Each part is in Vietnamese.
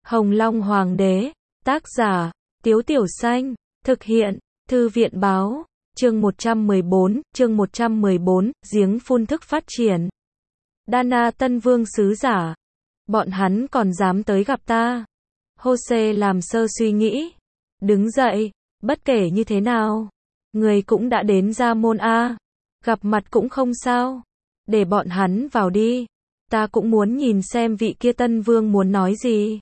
Hồng Long Hoàng đế, tác giả, Tiếu Tiểu Xanh, thực hiện, Thư viện báo, chương 114, giếng phun thức phát triển. Dana Tân Vương sứ giả, bọn hắn còn dám tới gặp ta. Hô-xê làm sơ suy nghĩ, đứng dậy, bất kể như thế nào, người cũng đã đến Gia Môn A, gặp mặt cũng không sao, để bọn hắn vào đi, ta cũng muốn nhìn xem vị kia Tân Vương muốn nói gì.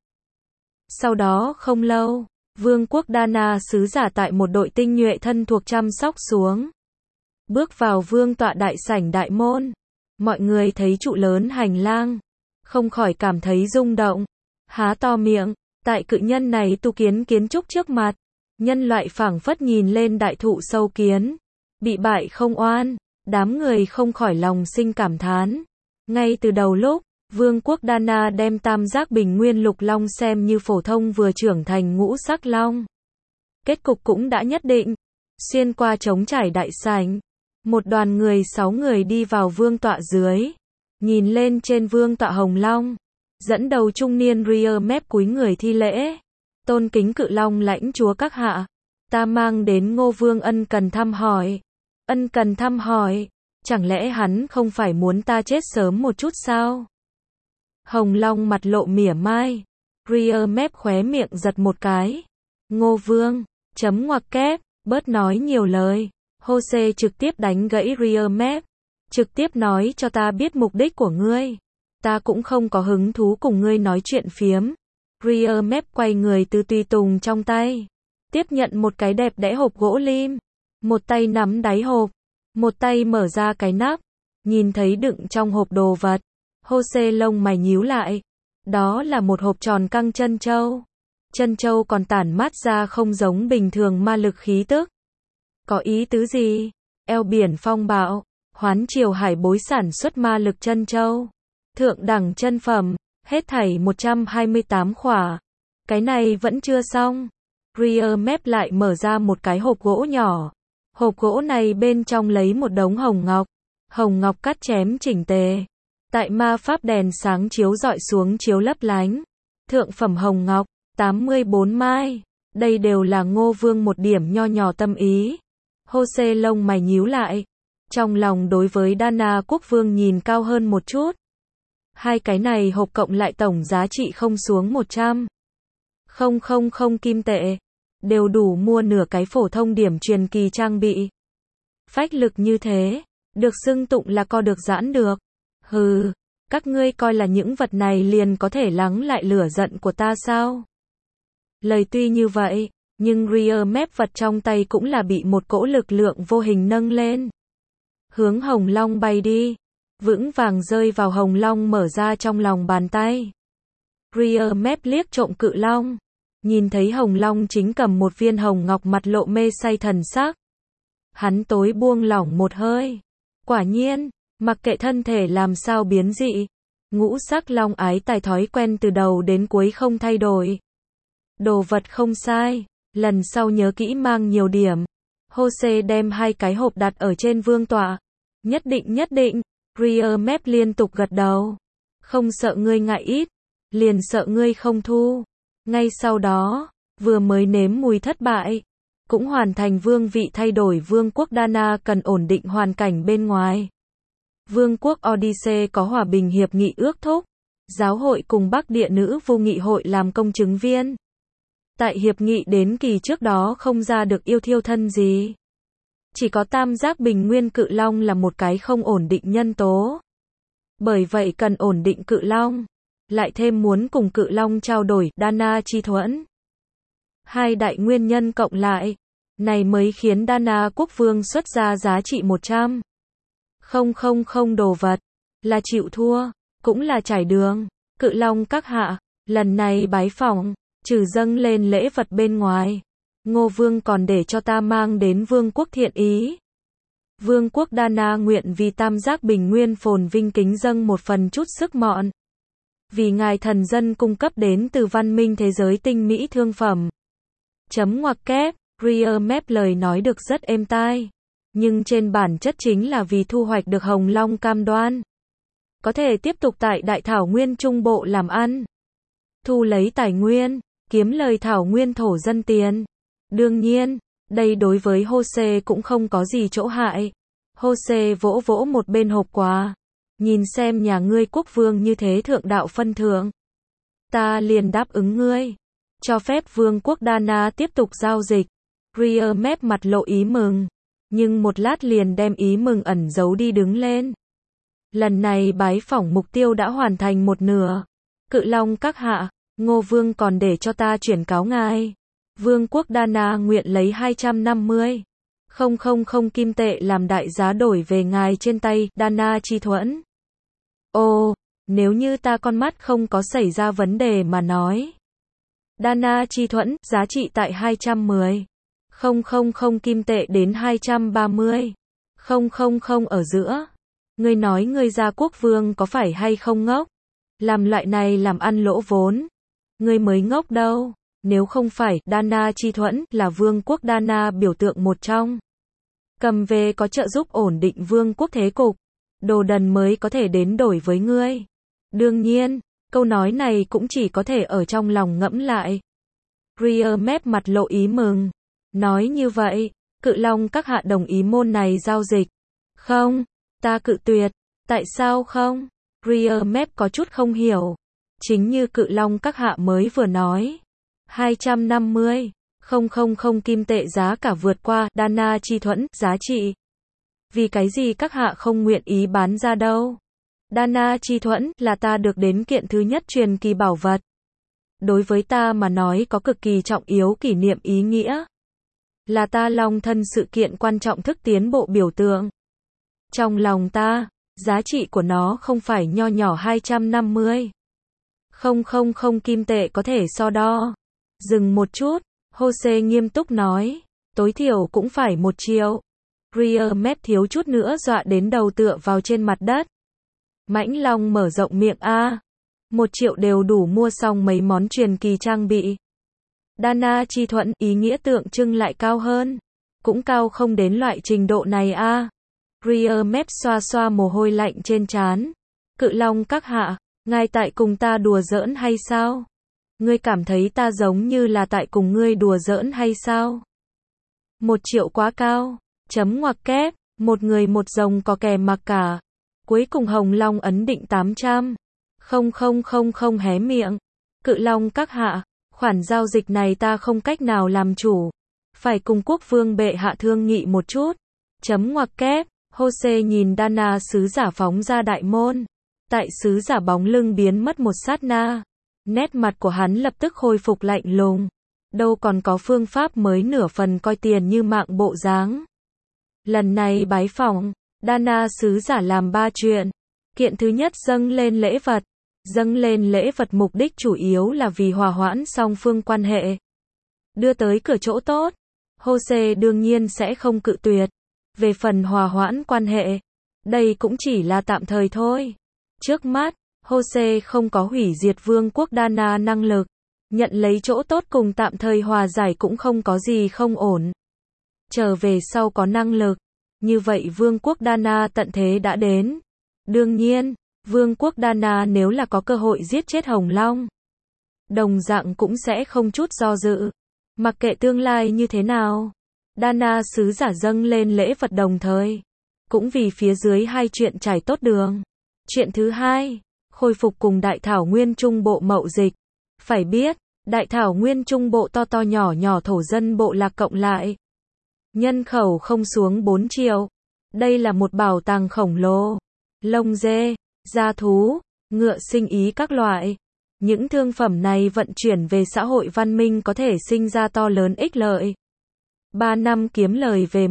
Sau đó không lâu, Vương quốc Dana sứ giả tại một đội tinh nhuệ thân thuộc chăm sóc xuống. Bước vào vương tọa đại sảnh đại môn, mọi người thấy trụ lớn hành lang, không khỏi cảm thấy rung động, há to miệng, tại cự nhân này tu kiến kiến trúc trước mặt, nhân loại phảng phất nhìn lên đại thụ sâu kiến, bị bại không oan, đám người không khỏi lòng sinh cảm thán. Ngay từ đầu lúc, Vương quốc Dana đem tam giác bình nguyên lục long xem như phổ thông vừa trưởng thành ngũ sắc long. Kết cục cũng đã nhất định. Xuyên qua trống trải đại sảnh, một đoàn người 6 người đi vào vương tọa dưới, nhìn lên trên vương tọa hồng long, dẫn đầu trung niên Ria mép cúi người thi lễ, tôn kính cự long lãnh chúa các hạ, ta mang đến Ngô Vương ân cần thăm hỏi. Ân cần thăm hỏi, chẳng lẽ hắn không phải muốn ta chết sớm một chút sao? Hồng Long mặt lộ mỉa mai, Ria mép khóe miệng giật một cái. Ngô Vương, chấm ngoặc kép, bớt nói nhiều lời. Hô-xê trực tiếp đánh gãy Ria mép, trực tiếp nói cho ta biết mục đích của ngươi. Ta cũng không có hứng thú cùng ngươi nói chuyện phiếm. Ria mép quay người từ tùy tùng trong tay, tiếp nhận một cái đẹp đẽ hộp gỗ lim, một tay nắm đáy hộp, một tay mở ra cái nắp, nhìn thấy đựng trong hộp đồ vật. Hô-xê lông mày nhíu lại, đó là một hộp tròn căng chân châu. Chân châu còn tản mát ra không giống bình thường ma lực khí tức. Có ý tứ gì? Eo biển phong bạo, hoán triều hải bối sản xuất ma lực chân châu. Thượng đẳng chân phẩm, hết thảy 128 khỏa. Cái này vẫn chưa xong. Ria mép lại mở ra một cái hộp gỗ nhỏ. Hộp gỗ này bên trong lấy một đống hồng ngọc cắt chém chỉnh tề. Tại ma pháp đèn sáng chiếu rọi xuống chiếu lấp lánh. Thượng phẩm hồng ngọc, 84 mai. Đây đều là Ngô Vương một điểm nho nhỏ tâm ý. Hô-xê lông mày nhíu lại. Trong lòng đối với Dana quốc vương nhìn cao hơn một chút. Hai cái này hộp cộng lại tổng giá trị không xuống 100.000 kim tệ. Đều đủ mua nửa cái phổ thông điểm truyền kỳ trang bị. Phách lực như thế, được xưng tụng là co được giãn được. Hừ, các ngươi coi là những vật này liền có thể lắng lại lửa giận của ta sao? Lời tuy như vậy, nhưng Ria mép vật trong tay cũng là bị một cỗ lực lượng vô hình nâng lên. Hướng hồng long bay đi, vững vàng rơi vào hồng long mở ra trong lòng bàn tay. Ria mép liếc trộm cự long, nhìn thấy hồng long chính cầm một viên hồng ngọc mặt lộ mê say thần sắc. Hắn tối buông lỏng một hơi. Quả nhiên, mặc kệ thân thể làm sao biến dị, ngũ sắc long ái tài thói quen từ đầu đến cuối không thay đổi. Đồ vật không sai, lần sau nhớ kỹ mang nhiều điểm. Hô-xê đem hai cái hộp đặt ở trên vương tọa. Nhất định, Ria mép liên tục gật đầu. Không sợ ngươi ngại ít, liền sợ ngươi không thu. Ngay sau đó, vừa mới nếm mùi thất bại, cũng hoàn thành vương vị thay đổi. Vương quốc Dana cần ổn định hoàn cảnh bên ngoài. Vương quốc Odyssey có hòa bình hiệp nghị ước thúc, giáo hội cùng Bắc Địa Nữ Vô Nghị hội làm công chứng viên. Tại hiệp nghị đến kỳ trước đó không ra được yêu thiêu thân gì. Chỉ có tam giác bình nguyên cự long là một cái không ổn định nhân tố. Bởi vậy cần ổn định cự long, lại thêm muốn cùng cự long trao đổi Dana chi thuẫn. Hai đại nguyên nhân cộng lại, này mới khiến Dana quốc vương xuất ra giá trị 100.000 đồ vật, là chịu thua, cũng là trải đường. Cự long các hạ, lần này bái phỏng, trừ dâng lên lễ vật bên ngoài, Ngô Vương còn để cho ta mang đến vương quốc thiện ý. Vương quốc Dana nguyện vì tam giác bình nguyên phồn vinh kính dâng một phần chút sức mọn. Vì ngài thần dân cung cấp đến từ văn minh thế giới tinh mỹ thương phẩm. Chấm ngoặc kép, Ria mép lời nói được rất êm tai. Nhưng trên bản chất chính là vì thu hoạch được hồng long cam đoan. Có thể tiếp tục tại Đại Thảo Nguyên Trung Bộ làm ăn. thu lấy tài nguyên, kiếm lời thảo nguyên thổ dân tiền. Đương nhiên, đây đối với Jose cũng không có gì chỗ hại. Jose vỗ vỗ một bên hộp quà. Nhìn xem nhà ngươi quốc vương như thế thượng đạo phân thượng. Ta liền đáp ứng ngươi. Cho phép vương quốc Dana tiếp tục giao dịch. Riemep mặt lộ ý mừng. Nhưng một lát liền đem ý mừng ẩn giấu đi đứng lên. Lần này bái phỏng mục tiêu đã hoàn thành một nửa. Cự Long các hạ, Ngô Vương còn để cho ta chuyển cáo ngài. Vương quốc Dana nguyện lấy 250,000 kim tệ làm đại giá đổi về ngài trên tay, Dana Chi Thuẫn. Ồ, nếu như ta con mắt không có xảy ra vấn đề mà nói. Dana Chi Thuẫn, giá trị tại 210,000 kim tệ đến 230,000 ở giữa. Ngươi nói ngươi gia quốc vương có phải hay không ngốc? Làm loại này làm ăn lỗ vốn. Ngươi mới ngốc đâu. Nếu không phải, Dana Chi Thuẫn là vương quốc Dana biểu tượng một trong. Cầm về có trợ giúp ổn định vương quốc thế cục. Đồ đần mới có thể đến đổi với ngươi. Đương nhiên, câu nói này cũng chỉ có thể ở trong lòng ngẫm lại. Riemep mặt lộ ý mừng. Nói như vậy, Cự Long các hạ đồng ý môn này giao dịch. Không, ta cự tuyệt. Tại sao không? Riemep có chút không hiểu. Chính như Cự Long các hạ mới vừa nói. 250,000 kim tệ giá cả vượt qua Dana Chi Thuẫn giá trị. Vì cái gì các hạ không nguyện ý bán ra đâu? Dana Chi Thuẫn là ta được đến kiện thứ nhất truyền kỳ bảo vật. Đối với ta mà nói có cực kỳ trọng yếu kỷ niệm ý nghĩa. Là ta long thân sự kiện quan trọng thức tiến bộ biểu tượng. Trong lòng ta, giá trị của nó không phải nho nhỏ 250,000 kim tệ có thể so đo. Dừng một chút, Jose nghiêm túc nói, tối thiểu cũng phải 1 triệu. Riemep thiếu chút nữa dọa đến đầu tựa vào trên mặt đất. Mãnh Long mở rộng miệng a. 1 triệu đều đủ mua xong mấy món truyền kỳ trang bị. Dana Chi Thuẫn ý nghĩa tượng trưng lại cao hơn. Cũng cao không đến loại trình độ này a. Riemep xoa xoa mồ hôi lạnh trên trán. Cự Long các hạ, ngài tại cùng ta đùa giỡn hay sao? Ngươi cảm thấy ta giống như là tại cùng ngươi đùa giỡn hay sao? 1 triệu quá cao. Chấm ngoặc kép. Một người một rồng có kè mặc cả. Cuối cùng Hồng Long ấn định 800,000 hé miệng. Cự Long các hạ, khoản giao dịch này ta không cách nào làm chủ. Phải cùng quốc vương bệ hạ thương nghị một chút. Chấm ngoặc kép. Jose nhìn Dana sứ giả phóng ra đại môn. Tại sứ giả bóng lưng biến mất một sát na. Nét mặt của hắn lập tức khôi phục lạnh lùng. Đâu còn có phương pháp mới nửa phần coi tiền như mạng bộ dáng. Lần này bái phỏng, Dana sứ giả làm 3 chuyện. Kiện thứ nhất dâng lên lễ vật. Dâng lên lễ vật mục đích chủ yếu là vì hòa hoãn song phương quan hệ. Đưa tới cửa chỗ tốt. Jose đương nhiên sẽ không cự tuyệt. Về phần hòa hoãn quan hệ, đây cũng chỉ là tạm thời thôi. Trước mắt, Jose không có hủy diệt vương quốc Dana năng lực. Nhận lấy chỗ tốt cùng tạm thời hòa giải cũng không có gì không ổn. Trở về sau có năng lực. Như vậy vương quốc Dana tận thế đã đến. Đương nhiên, vương quốc Dana nếu là có cơ hội giết chết Hồng Long, đồng dạng cũng sẽ không chút do dự. Mặc kệ tương lai như thế nào, Dana sứ giả dâng lên lễ vật đồng thời. Cũng vì phía dưới 2 chuyện trải tốt đường. Chuyện thứ hai, khôi phục cùng Đại Thảo Nguyên Trung Bộ mậu dịch. Phải biết, Đại Thảo Nguyên Trung Bộ to to nhỏ nhỏ thổ dân bộ lạc cộng lại. Nhân khẩu không xuống 4 triệu. Đây là một bảo tàng khổng lồ. Lông dê, gia thú, ngựa sinh ý các loại. Những thương phẩm này vận chuyển về xã hội văn minh có thể sinh ra to lớn ích lợi. 3 năm kiếm lời về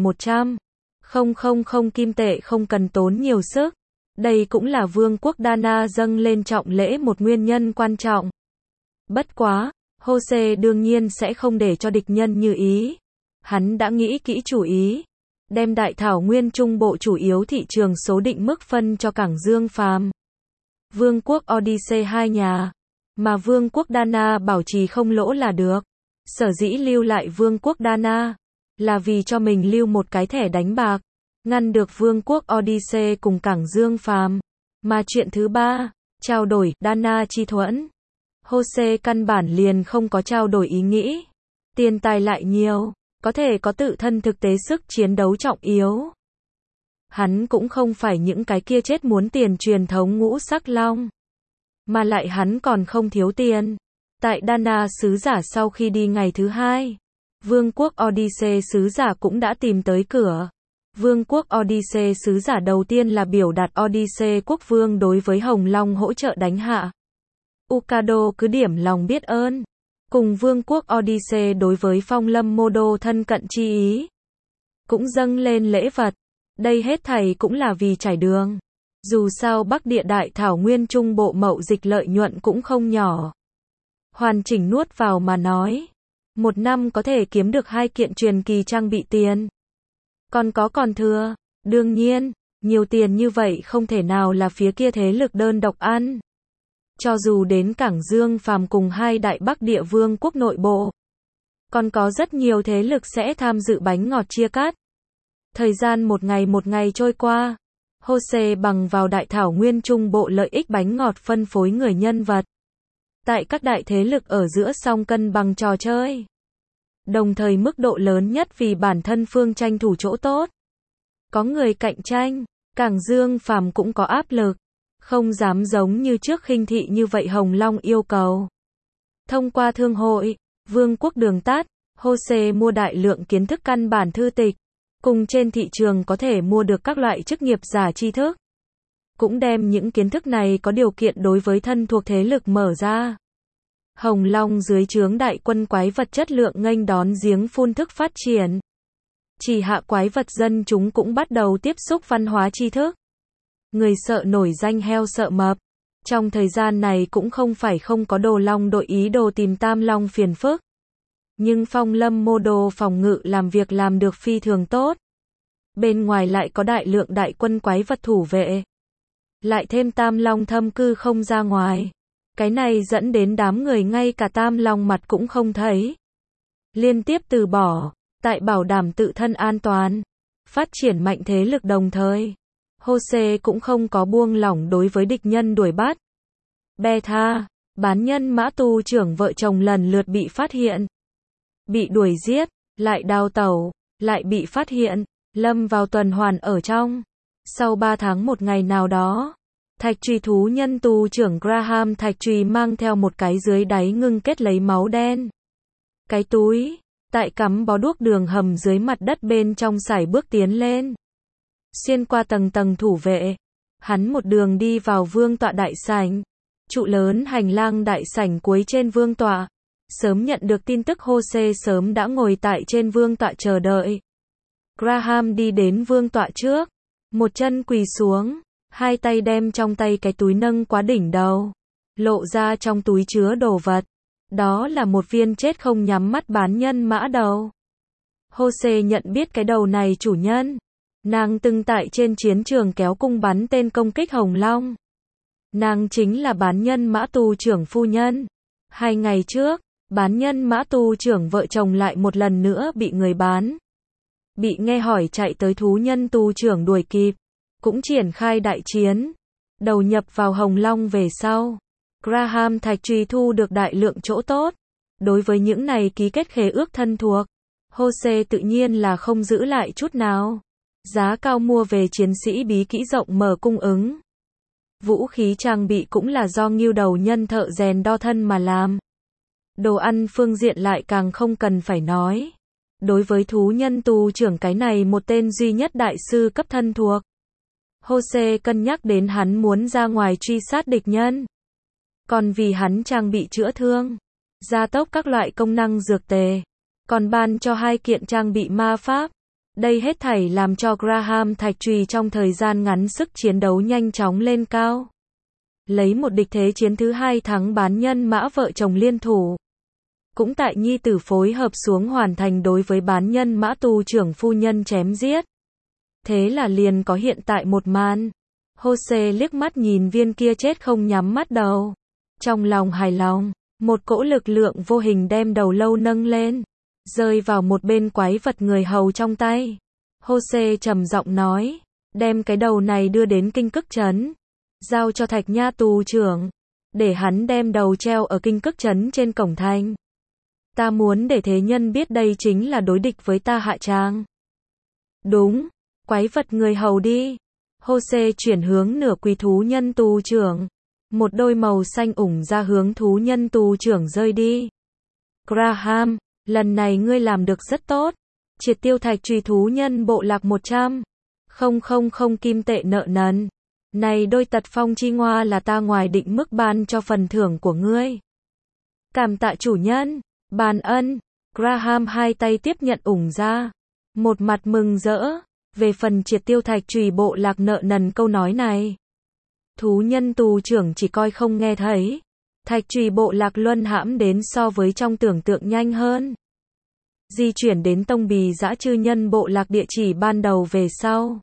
100,000 kim tệ không cần tốn nhiều sức. Đây cũng là vương quốc Dana dâng lên trọng lễ một nguyên nhân quan trọng. Bất quá, Jose đương nhiên sẽ không để cho địch nhân như ý. Hắn đã nghĩ kỹ chủ ý. Đem Đại Thảo Nguyên Trung Bộ chủ yếu thị trường số định mức phân cho Cảng Dương Phàm. Vương quốc Odyssey 2 nhà. Mà vương quốc Dana bảo trì không lỗ là được. Sở dĩ lưu lại vương quốc Dana là vì cho mình lưu một cái thẻ đánh bạc. Ngăn được vương quốc Odyssey cùng Cảng Dương Phàm. Mà chuyện thứ ba, trao đổi Dana Chi Thuẫn. Jose căn bản liền không có trao đổi ý nghĩ. Tiền tài lại nhiều, có thể có tự thân thực tế sức chiến đấu trọng yếu. Hắn cũng không phải những cái kia chết muốn tiền truyền thống ngũ sắc long. Mà lại hắn còn không thiếu tiền. Tại Dana sứ giả sau khi đi ngày thứ hai, Vương quốc Odyssey sứ giả cũng đã tìm tới cửa. Vương quốc Odyssey sứ giả đầu tiên là biểu đạt Odyssey quốc vương đối với Hồng Long hỗ trợ đánh hạ Ukado cứ điểm lòng biết ơn. Cùng Vương quốc Odyssey đối với Phong Lâm Mô Đô thân cận chi ý. Cũng dâng lên lễ vật. Đây hết thảy cũng là vì trải đường. Dù sao Bắc Địa Đại Thảo Nguyên Trung Bộ mậu dịch lợi nhuận cũng không nhỏ. Hoàn chỉnh nuốt vào mà nói. Một năm có thể kiếm được 2 kiện truyền kỳ trang bị tiền. Còn thừa. Đương nhiên, nhiều tiền như vậy không thể nào là phía kia thế lực đơn độc ăn. Cho dù đến Cảng Dương Phàm cùng 2 đại Bắc Địa vương quốc nội bộ. Còn có rất nhiều thế lực sẽ tham dự bánh ngọt chia cắt. Thời gian một ngày trôi qua. Jose bằng vào Đại Thảo Nguyên Trung Bộ lợi ích bánh ngọt phân phối người nhân vật. Tại các đại thế lực ở giữa song cân bằng trò chơi. Đồng thời mức độ lớn nhất vì bản thân phương tranh thủ chỗ tốt. Có người cạnh tranh, Cảng Dương Phàm cũng có áp lực. Không dám giống như trước khinh thị như vậy Hồng Long yêu cầu. Thông qua thương hội, Vương quốc đường tắt, Jose mua đại lượng kiến thức căn bản thư tịch. Cùng trên thị trường có thể mua được các loại chức nghiệp giả tri thức. Cũng đem những kiến thức này có điều kiện đối với thân thuộc thế lực mở ra. Hồng Long dưới trướng đại quân quái vật chất lượng nghênh đón giếng phun thức phát triển. Chỉ hạ quái vật dân chúng cũng bắt đầu tiếp xúc văn hóa tri thức. Người sợ nổi danh heo sợ mập. Trong thời gian này cũng không phải không có Đồ Long đội ý đồ tìm Tam Long phiền phức. Nhưng Phong Lâm Mô Đô phòng ngự làm việc làm được phi thường tốt. Bên ngoài lại có đại lượng đại quân quái vật thủ vệ. Lại thêm Tam Long thâm cư không ra ngoài. Cái này dẫn đến đám người ngay cả Tam Long mặt cũng không thấy. Liên tiếp từ bỏ, tại bảo đảm tự thân an toàn. Phát triển mạnh thế lực đồng thời. Jose cũng không có buông lỏng đối với địch nhân đuổi bắt. Beta, bán nhân mã tu trưởng vợ chồng lần lượt bị phát hiện. Bị đuổi giết, lại đào tẩu, lại bị phát hiện, lâm vào tuần hoàn ở trong. Sau 3 tháng một ngày nào đó, thạch truy thú nhân tu trưởng Graham thạch truy mang theo một cái dưới đáy ngưng kết lấy máu đen. Cái túi, tại cắm bó đuốc đường hầm dưới mặt đất bên trong sải bước tiến lên. Xuyên qua tầng tầng thủ vệ, hắn một đường đi vào vương tọa đại sảnh. Trụ lớn hành lang đại sảnh cuối trên vương tọa. Sớm nhận được tin tức Jose sớm đã ngồi tại trên vương tọa chờ đợi. Graham đi đến vương tọa trước. Một chân quỳ xuống. 2 tay đem trong tay cái túi nâng quá đỉnh đầu. Lộ ra trong túi chứa đồ vật. Đó là một viên chết không nhắm mắt bán nhân mã đầu. Jose nhận biết cái đầu này chủ nhân. Nàng từng tại trên chiến trường kéo cung bắn tên công kích Hồng Long. Nàng chính là bán nhân mã tu trưởng phu nhân. 2 ngày trước, bán nhân mã tu trưởng vợ chồng lại một lần nữa bị người bán. Bị nghe hỏi chạy tới thú nhân tu trưởng đuổi kịp. Cũng triển khai đại chiến. Đầu nhập vào Hồng Long về sau. Graham thạch truy thu được đại lượng chỗ tốt. Đối với những này ký kết khế ước thân thuộc. Jose tự nhiên là không giữ lại chút nào. Giá cao mua về chiến sĩ bí kỹ rộng mở cung ứng. Vũ khí trang bị cũng là do ngưu đầu nhân thợ rèn đo thân mà làm. Đồ ăn phương diện lại càng không cần phải nói. Đối với thú nhân tu trưởng cái này một tên duy nhất đại sư cấp thân thuộc. Jose cân nhắc đến hắn muốn ra ngoài truy sát địch nhân. Còn vì hắn trang bị chữa thương, gia tốc các loại công năng dược tề. Còn ban cho 2 kiện trang bị ma pháp. Đây hết thảy làm cho Graham thạch truy trong thời gian ngắn sức chiến đấu nhanh chóng lên cao. Lấy một địch thế chiến thứ 2 thắng bán nhân mã vợ chồng liên thủ. Cũng tại nhi tử phối hợp xuống hoàn thành đối với bán nhân mã tu trưởng phu nhân chém giết. Thế là liền có hiện tại một màn. Jose liếc mắt nhìn viên kia chết không nhắm mắt đầu. Trong lòng hài lòng, một cỗ lực lượng vô hình đem đầu lâu nâng lên. Rơi vào một bên quái vật người hầu trong tay. Jose trầm giọng nói. Đem cái đầu này đưa đến kinh cức trấn. Giao cho Thạch Nha tù trưởng. để hắn đem đầu treo ở kinh cức trấn trên cổng thành. Ta muốn để thế nhân biết đây chính là đối địch với ta Hạ Trang. Đúng, quái vật người hầu đi. Jose chuyển hướng nửa quỳ thú nhân tù trưởng. Một đôi màu xanh ủng ra hướng thú nhân tù trưởng rơi đi. Graham, lần này ngươi làm được rất tốt. Triệt tiêu thạch truy thú nhân bộ lạc 100. Không kim tệ nợ nần. Này đôi tật phong chi ngoa là ta ngoài định mức ban cho phần thưởng của ngươi. Cảm tạ chủ nhân, ban ân. Graham hai tay tiếp nhận ủng ra. Một mặt mừng rỡ. Về phần triệt tiêu thạch trùy bộ lạc nợ nần câu nói này. Thú nhân tù trưởng chỉ coi không nghe thấy. Thạch trùy bộ lạc luân hãm đến so với trong tưởng tượng nhanh hơn. Di chuyển đến tông bì dã chư nhân bộ lạc địa chỉ ban đầu về sau.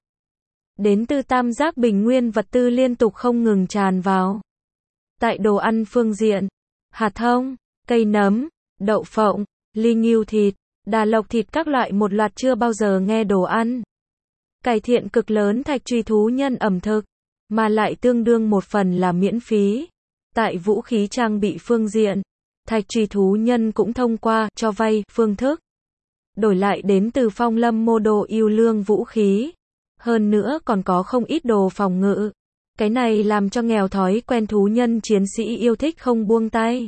Đến từ tam giác bình nguyên vật tư liên tục không ngừng tràn vào. Tại đồ ăn phương diện, hạt thông, cây nấm, đậu phộng, ly ngưu thịt, đà lộc thịt các loại một loạt chưa bao giờ nghe đồ ăn. Cải thiện cực lớn thạch truy thú nhân ẩm thực, mà lại tương đương một phần là miễn phí. Tại vũ khí trang bị phương diện, thạch truy thú nhân cũng thông qua cho vay phương thức. Đổi lại đến từ phong lâm mô đồ yêu lương vũ khí. Hơn nữa còn có không ít đồ phòng ngự. Cái này làm cho nghèo thói quen thú nhân chiến sĩ yêu thích không buông tay.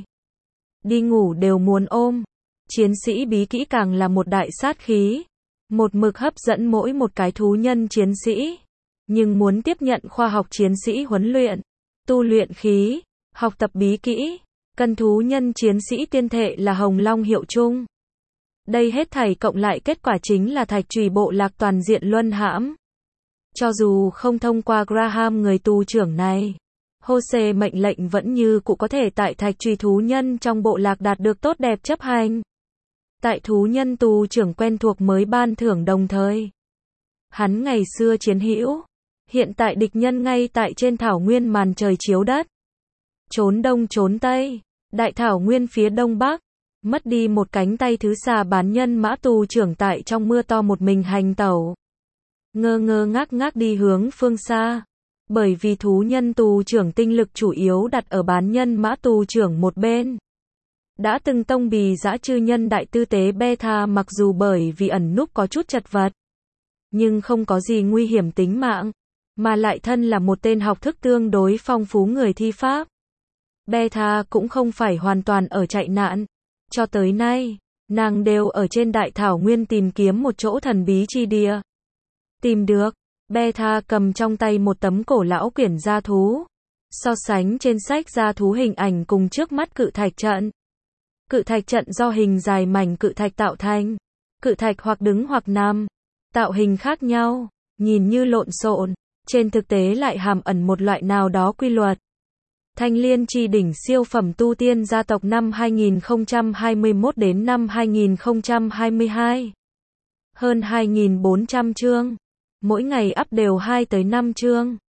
Đi ngủ đều muốn ôm. Chiến sĩ bí kỹ càng là một đại sát khí. Một mực hấp dẫn mỗi một cái thú nhân chiến sĩ. Nhưng muốn tiếp nhận khoa học chiến sĩ huấn luyện, tu luyện khí, học tập bí kỹ, cần thú nhân chiến sĩ tiên thệ là Hồng Long hiệu chung. Đây hết thảy cộng lại kết quả chính là thạch trùy bộ lạc toàn diện luân hãm. Cho dù không thông qua Graham người tù trưởng này, Jose mệnh lệnh vẫn như cũ có thể tại thạch trùy thú nhân trong bộ lạc đạt được tốt đẹp chấp hành. Tại thú nhân tù trưởng quen thuộc mới ban thưởng đồng thời. Hắn ngày xưa chiến hữu, hiện tại địch nhân ngay tại trên thảo nguyên màn trời chiếu đất. Trốn đông trốn tây, đại thảo nguyên phía đông bắc, mất đi một cánh tay thứ xà bán nhân mã tù trưởng tại trong mưa to một mình hành tẩu. Ngơ ngơ ngác đi hướng phương xa. Bởi vì thú nhân tù trưởng tinh lực chủ yếu đặt ở bán nhân mã tù trưởng một bên. Đã từng tông bì dã chư nhân đại tư tế Beta mặc dù bởi vì ẩn núp có chút chật vật, nhưng không có gì nguy hiểm tính mạng, mà lại thân là một tên học thức tương đối phong phú người thi pháp. Beta cũng không phải hoàn toàn ở chạy nạn. Cho tới nay, nàng đều ở trên đại thảo nguyên tìm kiếm một chỗ thần bí chi địa. Tìm được, Beta cầm trong tay một tấm cổ lão quyển gia thú. So sánh trên sách gia thú hình ảnh cùng trước mắt cự thạch trận. Cự thạch trận do hình dài mảnh cự thạch tạo thành. Cự thạch hoặc đứng hoặc nằm. Tạo hình khác nhau, nhìn như lộn xộn, trên thực tế lại hàm ẩn một loại nào đó quy luật. Thanh Liên Chi đỉnh siêu phẩm tu tiên gia tộc năm 2021 đến năm 2022. Hơn 2.400 chương. Mỗi ngày up đều 2 tới 5 chương.